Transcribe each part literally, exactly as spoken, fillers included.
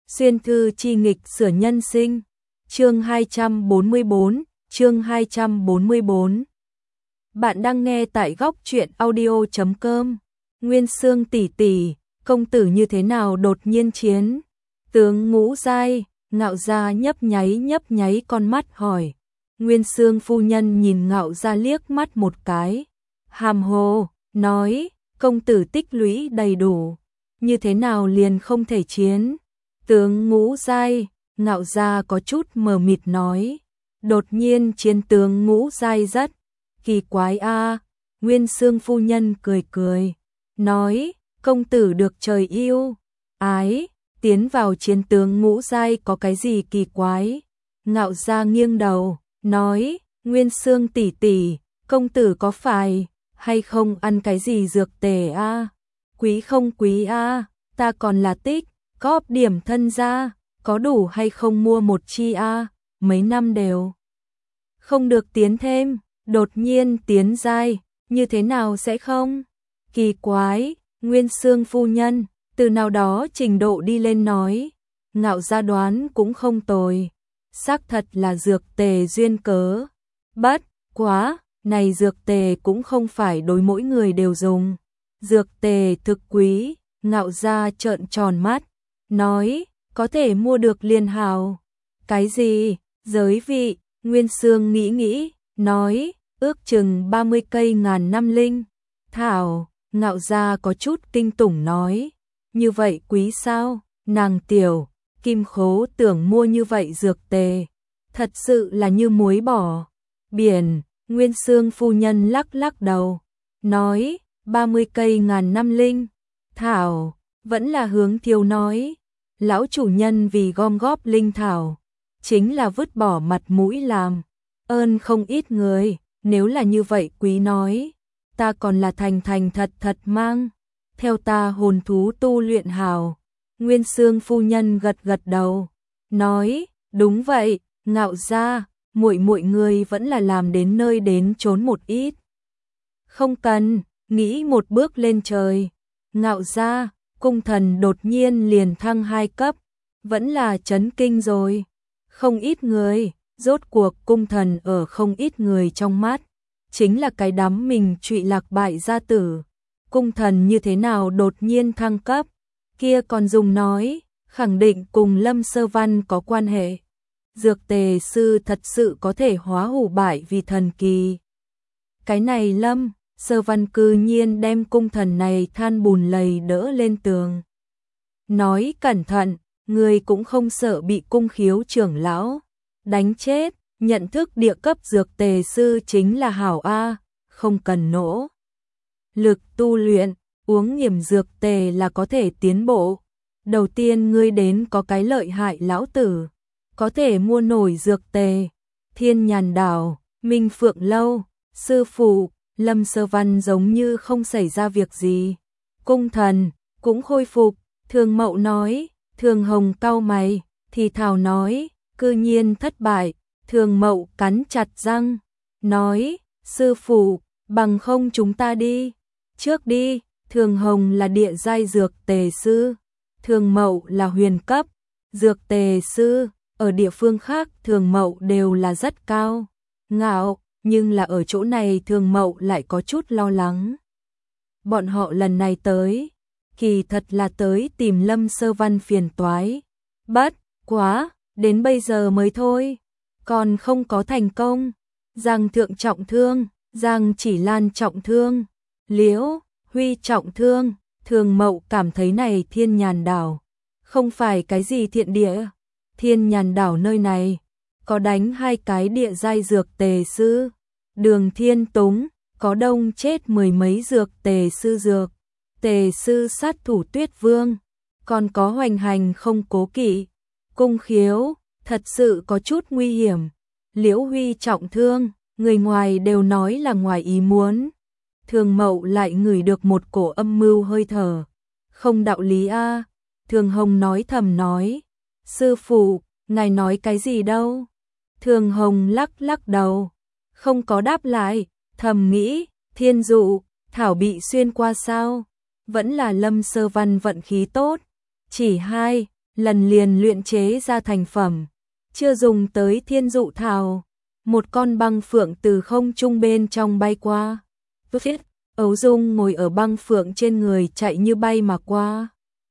Xuyên thư chi nghịch sửa nhân sinh. Chương hai trăm bốn mươi bốn, chương hai trăm bốn mươi bốn. Bạn đang nghe tại góc truyện audio chấm com. Nguyên Xương tỷ tỷ, công tử như thế nào đột nhiên chiến? Tướng Ngũ Giai, Ngạo Gia nhấp nháy nhấp nháy con mắt hỏi. Nguyên Xương phu nhân nhìn Ngạo Gia liếc mắt một cái, hàm hồ, nói, công tử tích lũy đầy đủ, như thế nào liền không thể chiến? Tướng Ngũ Giai, Ngạo Gia có chút mờ mịt nói, đột nhiên chiến tướng Ngũ Giai rất kỳ quái a. Nguyên Xương phu nhân cười cười, nói, công tử được trời yêu ái, tiến vào chiến tướng Ngũ Giai có cái gì kỳ quái? Ngạo Gia nghiêng đầu, nói, Nguyên Xương tỷ tỷ, công tử có phải hay không ăn cái gì dược tề a? Quý không quý a, ta còn là tích góp điểm thân gia, có đủ hay không mua một chi a? Mấy năm đều không được tiến thêm, đột nhiên tiến giai, như thế nào sẽ không? Kỳ quái, Nguyên Xương phu nhân, từ nào đó trình độ đi lên nói, Ngạo Gia đoán cũng không tồi, xác thật là dược tề duyên cớ. Bất quá, này dược tề cũng không phải đối mỗi người đều dùng, dược tề thực quý. Ngạo Gia trợn tròn mắt, nói, có thể mua được liền hào. Cái gì? Giới vị? Nguyên Xương nghĩ nghĩ, nói, ước chừng ba mươi cây ngàn năm linh thảo. Ngạo Gia có chút kinh tủng nói, như vậy quý sao? Nàng tiểu kim khố tưởng mua như vậy dược tề, thật sự là như muối bỏ biển. Nguyên Xương phu nhân lắc lắc đầu, nói, ba mươi cây ngàn năm linh thảo, vẫn là hướng thiếu nói, lão chủ nhân vì gom góp linh thảo, chính là vứt bỏ mặt mũi làm ơn không ít người, nếu là như vậy quý nói, ta còn là thành thành thật thật mang theo ta hồn thú tu luyện hào. Nguyên Xương phu nhân gật gật đầu, nói, đúng vậy, Ngạo Gia, muội muội người vẫn là làm đến nơi đến chốn một ít. Không cần nghĩ một bước lên trời. Ngạo Gia, cung thần đột nhiên liền thăng hai cấp, vẫn là chấn kinh rồi. Không ít người, rốt cuộc cung thần ở không ít người trong mắt, chính là cái đám mình trụy lạc bại gia tử. Cung thần như thế nào đột nhiên thăng cấp, kia còn dùng nói, khẳng định cùng Lâm Sơ Văn có quan hệ. Dược tề sư thật sự có thể hóa hủ bại vì thần kỳ. Cái này Lâm Sơ Văn cư nhiên đem cung thần này than bùn lầy đỡ lên tường. Nói cẩn thận, người cũng không sợ bị cung khiếu trưởng lão đánh chết, nhận thức địa cấp dược tề sư chính là hảo A, không cần nỗ lực tu luyện, uống nghiểm dược tề là có thể tiến bộ. Đầu tiên ngươi đến có cái lợi hại lão tử, có thể mua nổi dược tề. Thiên Nhàn Đảo, Minh Phượng Lâu, sư phụ, Lâm Sơ Văn giống như không xảy ra việc gì. Cung thần cũng khôi phục. Thường Mậu nói, Thường Hồng cau mày, thì thào nói, cư nhiên thất bại. Thường Mậu cắn chặt răng, nói, sư phụ, bằng không chúng ta đi trước đi. Thường Hồng là địa giai dược tề sư, Thường Mậu là huyền cấp dược tề sư, ở địa phương khác Thường Mậu đều là rất cao ngạo, nhưng là ở chỗ này Thường Mậu lại có chút lo lắng. Bọn họ lần này tới, kỳ thật là tới tìm Lâm Sơ Văn phiền toái. Bất quá, đến bây giờ mới thôi, còn không có thành công. Giang Thượng trọng thương, Giang Chỉ Lan trọng thương, Liễu Huy trọng thương. Thường Mậu cảm thấy này Thiên Nhàn Đảo không phải cái gì thiện địa. Thiên Nhàn Đảo nơi này có đánh hai cái địa giai dược tề sư, Đường Thiên Túng, có đông chết mười mấy dược tề sư dược tề sư sát thủ Tuyết Vương, còn có hoành hành không cố kỵ cung khiếu, thật sự có chút nguy hiểm. Liễu Huy trọng thương, người ngoài đều nói là ngoài ý muốn. Thường Mậu lại ngửi được một cổ âm mưu hơi thở, không đạo lý a. Thường Hồng nói thầm nói, sư phụ, ngài nói cái gì đâu? Thường Hồng lắc lắc đầu, không có đáp lại, thầm nghĩ, thiên dụ, thảo bị xuyên qua sao? Vẫn là Lâm Sơ Văn vận khí tốt. Chỉ hai lần liền luyện chế ra thành phẩm, chưa dùng tới thiên dụ thảo. Một con băng phượng từ không trung bên trong bay qua. Tuyết Ấu Dung ngồi ở băng phượng trên người chạy như bay mà qua.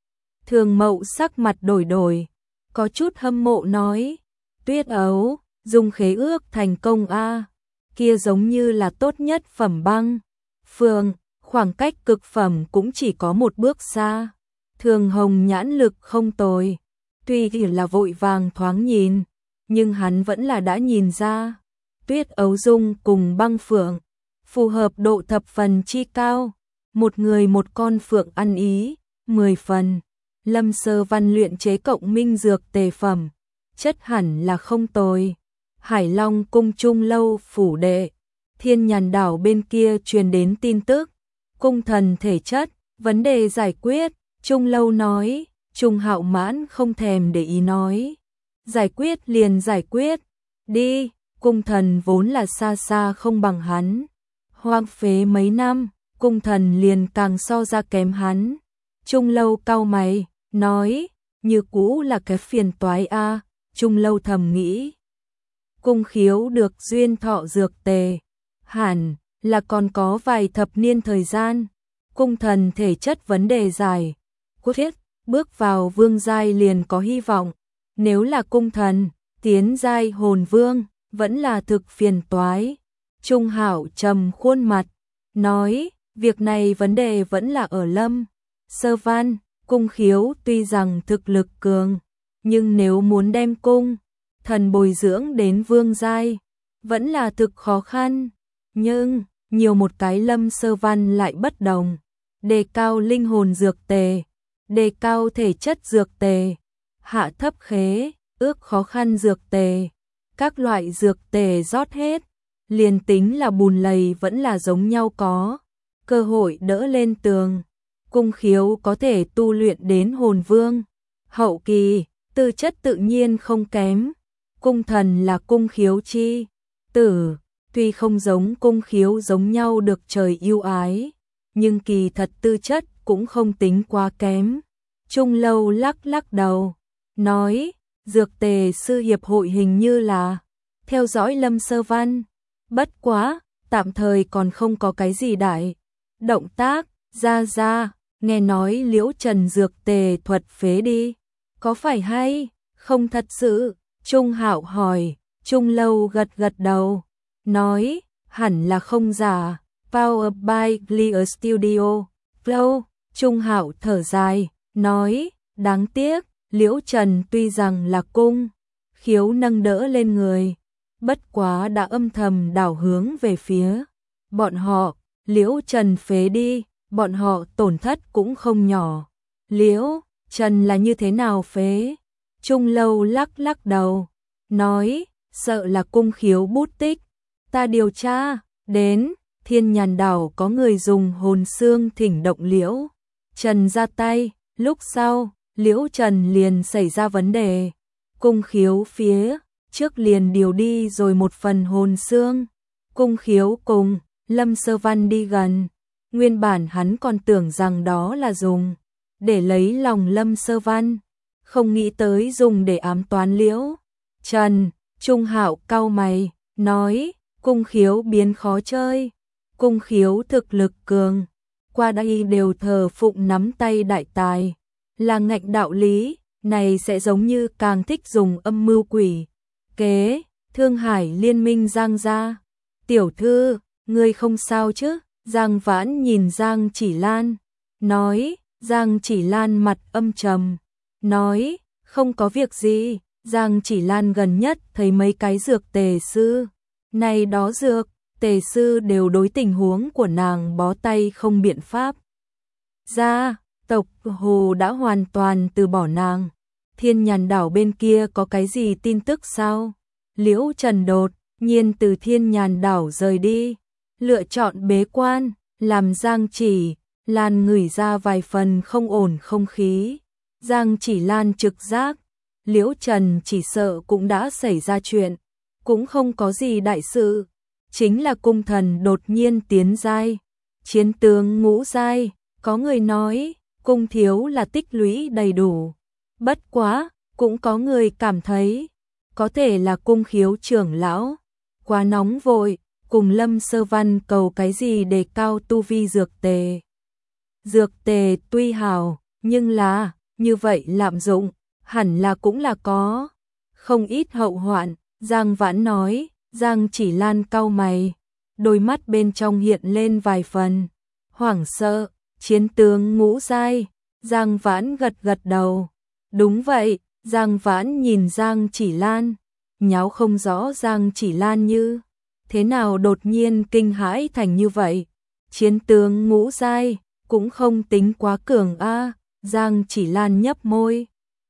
Thường Mậu sắc mặt đổi đổi, có chút hâm mộ nói, Tuyết Ấu, dùng khế ước thành công a, kia giống như là tốt nhất phẩm băng phượng, khoảng cách cực phẩm cũng chỉ có một bước xa. Thường Hồng nhãn lực không tồi, tuy chỉ là vội vàng thoáng nhìn, nhưng hắn vẫn là đã nhìn ra. Tuyết Ấu Dung cùng băng phượng, phù hợp độ thập phần chi cao, một người một con phượng ăn ý, mười phần. Lâm Sơ Văn luyện chế cộng minh dược tề phẩm, chất hẳn là không tồi. Hải Long cung Trung Lâu phủ đệ, Thiên Nhàn đảo bên kia truyền đến tin tức, cung thần thể chất, vấn đề giải quyết. Trung Lâu nói, Trung Hạo Mãn không thèm để ý nói, giải quyết liền giải quyết, đi, cung thần vốn là xa xa không bằng hắn. Hoang phế mấy năm, cung thần liền càng so ra kém hắn. Trung Lâu cau mày, nói, như cũ là cái phiền toái a. Trung Lâu thầm nghĩ, cung khiếu được duyên thọ dược tề, hẳn là còn có vài thập niên thời gian. Cung thần thể chất vấn đề dài, quyết bước vào vương giai liền có hy vọng. Nếu là cung thần tiến giai hồn vương, vẫn là thực phiền toái. Trung Hạo trầm khuôn mặt, nói, việc này vấn đề vẫn là ở Lâm Sơ Văn. Cung khiếu tuy rằng thực lực cường, nhưng nếu muốn đem cung thần bồi dưỡng đến vương giai, vẫn là thực khó khăn. Nhưng, nhiều một cái Lâm Sơ Văn lại bất đồng. Đề cao linh hồn dược tề, đề cao thể chất dược tề, hạ thấp khế, ước khó khăn dược tề, các loại dược tề rót hết, liền tính là bùn lầy vẫn là giống nhau có cơ hội đỡ lên tường. Cung khiếu có thể tu luyện đến hồn vương hậu kỳ, tư chất tự nhiên không kém. Cung thần là cung khiếu chi tử, tuy không giống cung khiếu giống nhau được trời yêu ái, nhưng kỳ thật tư chất cũng không tính quá kém. Trung Lâu lắc lắc đầu, nói, dược tề sư hiệp hội hình như là theo dõi Lâm Sơ Văn, bất quá, tạm thời còn không có cái gì đại động tác. Ra ra, nghe nói Liễu Trần dược tề thuật phế đi, có phải hay không thật sự? Trung Hạo hỏi. Trung Lâu gật gật đầu, nói, hẳn là không giả. Power by Clear Studio, Flow. Trung Hạo thở dài, nói, đáng tiếc, Liễu Trần tuy rằng là cung khiếu nâng đỡ lên người, bất quá đã âm thầm đảo hướng về phía bọn họ. Liễu Trần phế đi, bọn họ tổn thất cũng không nhỏ. Liễu Trần là như thế nào phế? Trung Lâu lắc lắc đầu, nói, sợ là cung khiếu bút tích. Ta điều tra đến Thiên Nhàn đảo có người dùng hồn xương thỉnh động Liễu Trần ra tay, lúc sau Liễu Trần liền xảy ra vấn đề. Cung khiếu phía trước liền điều đi rồi một phần hồn xương. Cung khiếu cùng Lâm Sơ Văn đi gần, nguyên bản hắn còn tưởng rằng đó là dùng để lấy lòng Lâm Sơ Văn, không nghĩ tới dùng để ám toán Liễu Trần. Trung Hạo cau mày, nói, cung khiếu biến khó chơi. Cung khiếu thực lực cường, qua đây đều thờ phụng nắm tay đại tài, là ngạnh đạo lý, này sẽ giống như càng thích dùng âm mưu quỷ kế. Thương Hải Liên minh Giang gia, tiểu thư, ngươi không sao chứ? Giang Vãn nhìn Giang Chỉ Lan, nói. Giang Chỉ Lan mặt âm trầm, nói, không có việc gì. Giang Chỉ Lan gần nhất thấy mấy cái dược tề sư, này đó dược tề sư đều đối tình huống của nàng bó tay không biện pháp. Gia tộc Hồ đã hoàn toàn từ bỏ nàng. Thiên Nhàn đảo bên kia có cái gì tin tức sao? Liễu Trần đột nhiên từ Thiên Nhàn đảo rời đi, lựa chọn bế quan, làm Giang Chỉ Lan ngửi ra vài phần không ổn không khí. Giang Chỉ Lan trực giác, Liễu Trần chỉ sợ cũng đã xảy ra chuyện, cũng không có gì đại sự, chính là cung thần đột nhiên tiến giai, chiến tướng ngũ giai. Có người nói, cung thiếu là tích lũy đầy đủ Bất quá, cũng có người cảm thấy, có thể là Cung Khiếu trưởng lão quá nóng vội, cùng Lâm Sơ Văn cầu cái gì để cao tu vi dược tề. Dược tề tuy hảo, nhưng là, như vậy lạm dụng, hẳn là cũng là có không ít hậu hoạn. Giang Vãn nói. Giang Chỉ Lan cau mày, đôi mắt bên trong hiện lên vài phần hoảng sợ. Chiến tướng ngũ giai. Giang Vãn gật gật đầu. Đúng vậy. Giang Vãn nhìn Giang Chỉ Lan, nháo không rõ Giang Chỉ Lan như thế nào đột nhiên kinh hãi thành như vậy. Chiến tướng ngũ giai cũng không tính quá cường a. Giang Chỉ Lan nhấp môi,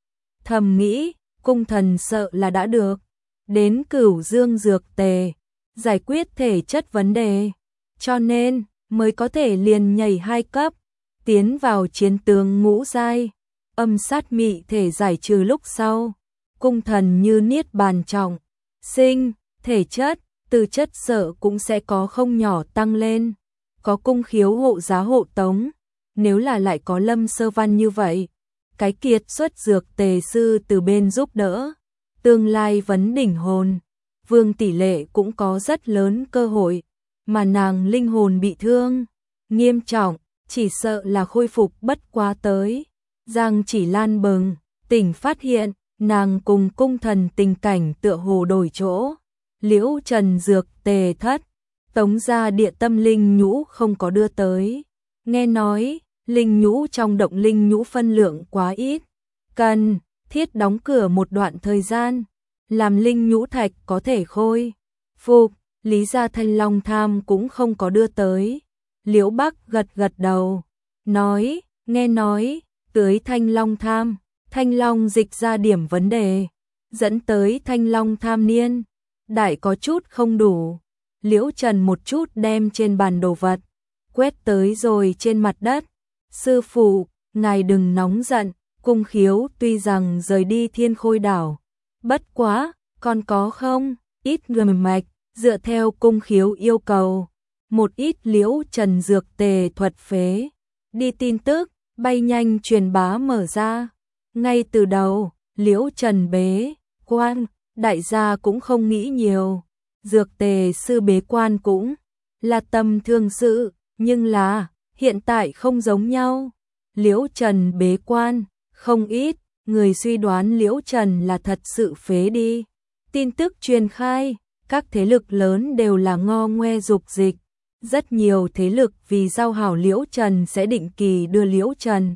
thầm nghĩ, cung thần sợ là đã được đến Cửu Dương dược tề, giải quyết thể chất vấn đề, cho nên mới có thể liền nhảy hai cấp, tiến vào chiến tướng ngũ giai. Âm sát mị thể giải trừ lúc sau, cung thần như niết bàn trọng sinh, thể chất, tư chất sợ cũng sẽ có không nhỏ tăng lên. Có Cung Khiếu hộ giá hộ tống, nếu là lại có Lâm Sơ Văn như vậy, cái kiệt xuất dược tề sư từ bên giúp đỡ, tương lai vấn đỉnh hồn, Vương Tỷ Lệ cũng có rất lớn cơ hội, mà nàng linh hồn bị thương nghiêm trọng, chỉ sợ là khôi phục bất quá tới. Giang Chỉ Lan bừng tỉnh phát hiện, nàng cùng cung thần tình cảnh tựa hồ đổi chỗ. Liễu Trần dược tề thất, tống ra địa tâm linh nhũ không có đưa tới. Nghe nói, linh nhũ trong động linh nhũ phân lượng quá ít, cần thiết đóng cửa một đoạn thời gian, làm linh nhũ thạch có thể khôi phục. Lý gia Thanh Long Tham cũng không có đưa tới. Liễu Bắc gật gật đầu, nói, nghe nói, tới Thanh Long Tham, Thanh Long dịch ra điểm vấn đề, dẫn tới Thanh Long Tham niên đại có chút không đủ. Liễu Trần một chút đem trên bàn đồ vật quét tới rồi trên mặt đất. Sư phụ, ngài đừng nóng giận, Cung Khiếu tuy rằng rời đi Thiên Khôi đảo, bất quá, còn có không ít người mạch, dựa theo Cung Khiếu yêu cầu, một ít Liễu Trần dược tề thuật phế đi tin tức bay nhanh truyền bá mở ra. Ngay từ đầu, Liễu Trần bế quan, đại gia cũng không nghĩ nhiều, dược tề sư bế quan cũng là tầm thường sự, nhưng là hiện tại không giống nhau. Liễu Trần bế quan, không ít người suy đoán Liễu Trần là thật sự phế đi. Tin tức truyền khai, các thế lực lớn đều là ngo ngoe dục dịch. Rất nhiều thế lực vì giao hảo Liễu Trần sẽ định kỳ đưa Liễu Trần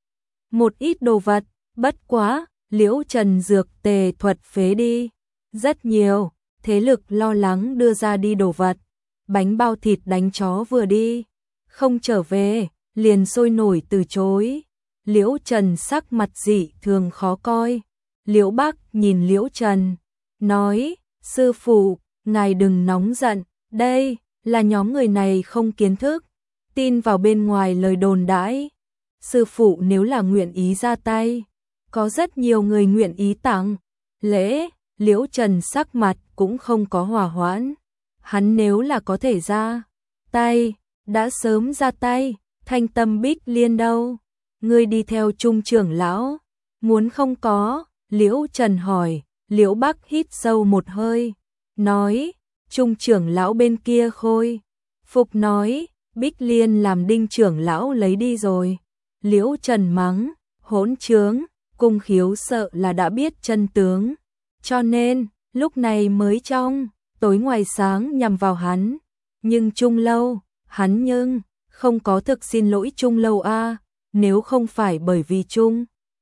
một ít đồ vật, bất quá, Liễu Trần dược tề thuật phế đi. Rất nhiều thế lực lo lắng đưa ra đi đồ vật, bánh bao thịt đánh chó vừa đi, không trở về, liền sôi nổi từ chối. Liễu Trần sắc mặt dị thường khó coi. Liễu Bắc nhìn Liễu Trần, nói, sư phụ, ngài đừng nóng giận, đây là nhóm người này không kiến thức, tin vào bên ngoài lời đồn đãi. Sư phụ nếu là nguyện ý ra tay, có rất nhiều người nguyện ý tặng lễ. Liễu Trần sắc mặt cũng không có hòa hoãn, hắn nếu là có thể ra tay, đã sớm ra tay. Thanh Tâm Bích Liên đâu? Ngươi đi theo Trung trưởng lão, muốn không có? Liễu Trần hỏi. Liễu Bắc hít sâu một hơi, nói, Trung trưởng lão bên kia khôi phục nói, Bích Liên làm Đinh trưởng lão lấy đi rồi. Liễu Trần mắng, hỗn trướng, Cung Khiếu sợ là đã biết chân tướng, cho nên lúc này mới trong tối ngoài sáng nhằm vào hắn. Nhưng Trung lâu, hắn nhưng không có thực xin lỗi Trung lâu a, nếu không phải bởi vì Trung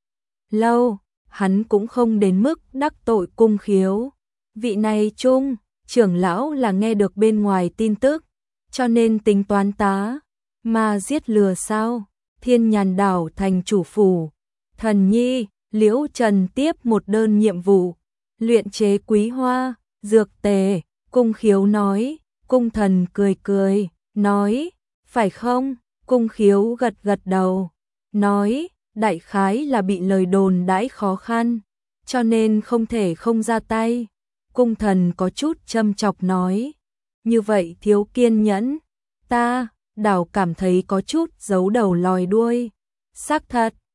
lâu, hắn cũng không đến mức đắc tội Cung Khiếu. Vị này Trung trưởng lão là nghe được bên ngoài tin tức, cho nên tính toán tá mà giết lừa sao? Thiên Nhàn đảo thành chủ phủ, thần nhi. Liễu Trần tiếp một đơn nhiệm vụ, luyện chế quý hoa dược tề. Cung Khiếu nói. Cung thần cười cười, nói, phải không? Cung Khiếu gật gật đầu, nói, đại khái là bị lời đồn đãi khó khăn, cho nên không thể không ra tay. Cung thần có chút châm chọc nói, như vậy thiếu kiên nhẫn, ta đảo cảm thấy có chút giấu đầu lòi đuôi. Xác thật,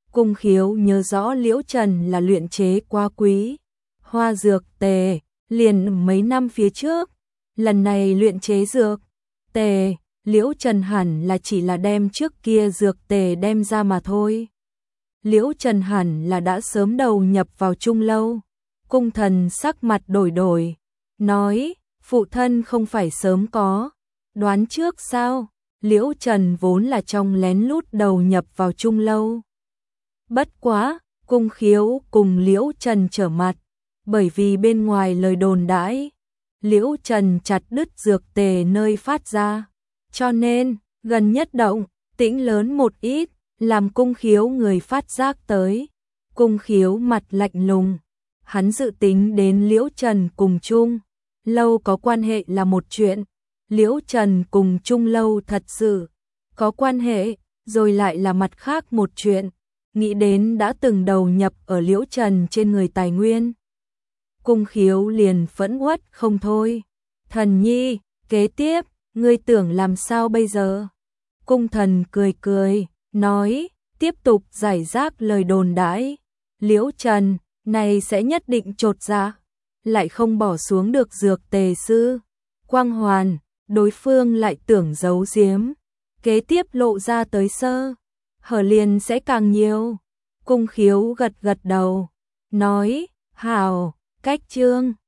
Cung Khiếu nhớ rõ Liễu Trần là luyện chế quá quý hoa dược tề, liền mấy năm phía trước, lần này luyện chế dược tề, Liễu Trần hẳn là chỉ là đem trước kia dược tề đem ra mà thôi. Liễu Trần hẳn là đã sớm đầu nhập vào Trung Lâu. Cung Thần sắc mặt đổi đổi, nói, phụ thân không phải sớm có đoán trước sao? Liễu Trần vốn là trong lén lút đầu nhập vào Trung Lâu. Bất quá, Cung Khiếu cùng Liễu Trần trở mặt, bởi vì bên ngoài lời đồn đãi, Liễu Trần chặt đứt dược tề nơi phát ra, cho nên, gần nhất động, tĩnh lớn một ít, làm Cung Khiếu người phát giác tới. Cung Khiếu mặt lạnh lùng, hắn dự tính đến Liễu Trần cùng Trung Lâu có quan hệ là một chuyện, Liễu Trần cùng Trung Lâu thật sự có quan hệ, rồi lại là mặt khác một chuyện, nghĩ đến đã từng đầu nhập ở Liễu Trần trên người tài nguyên. Cung Khiếu liền phẫn uất không thôi. Thần nhi, kế tiếp, ngươi tưởng làm sao bây giờ? Cung Thần cười cười, nói, tiếp tục giải rác lời đồn đãi. Liễu Trần, này sẽ nhất định chột dạ, lại không bỏ xuống được dược tề sư Quang Hoàn, đối phương lại tưởng giấu giếm. Kế tiếp lộ ra tới sơ hở liền sẽ càng nhiều. Cung Khiếu gật gật đầu, nói, hảo, cách chương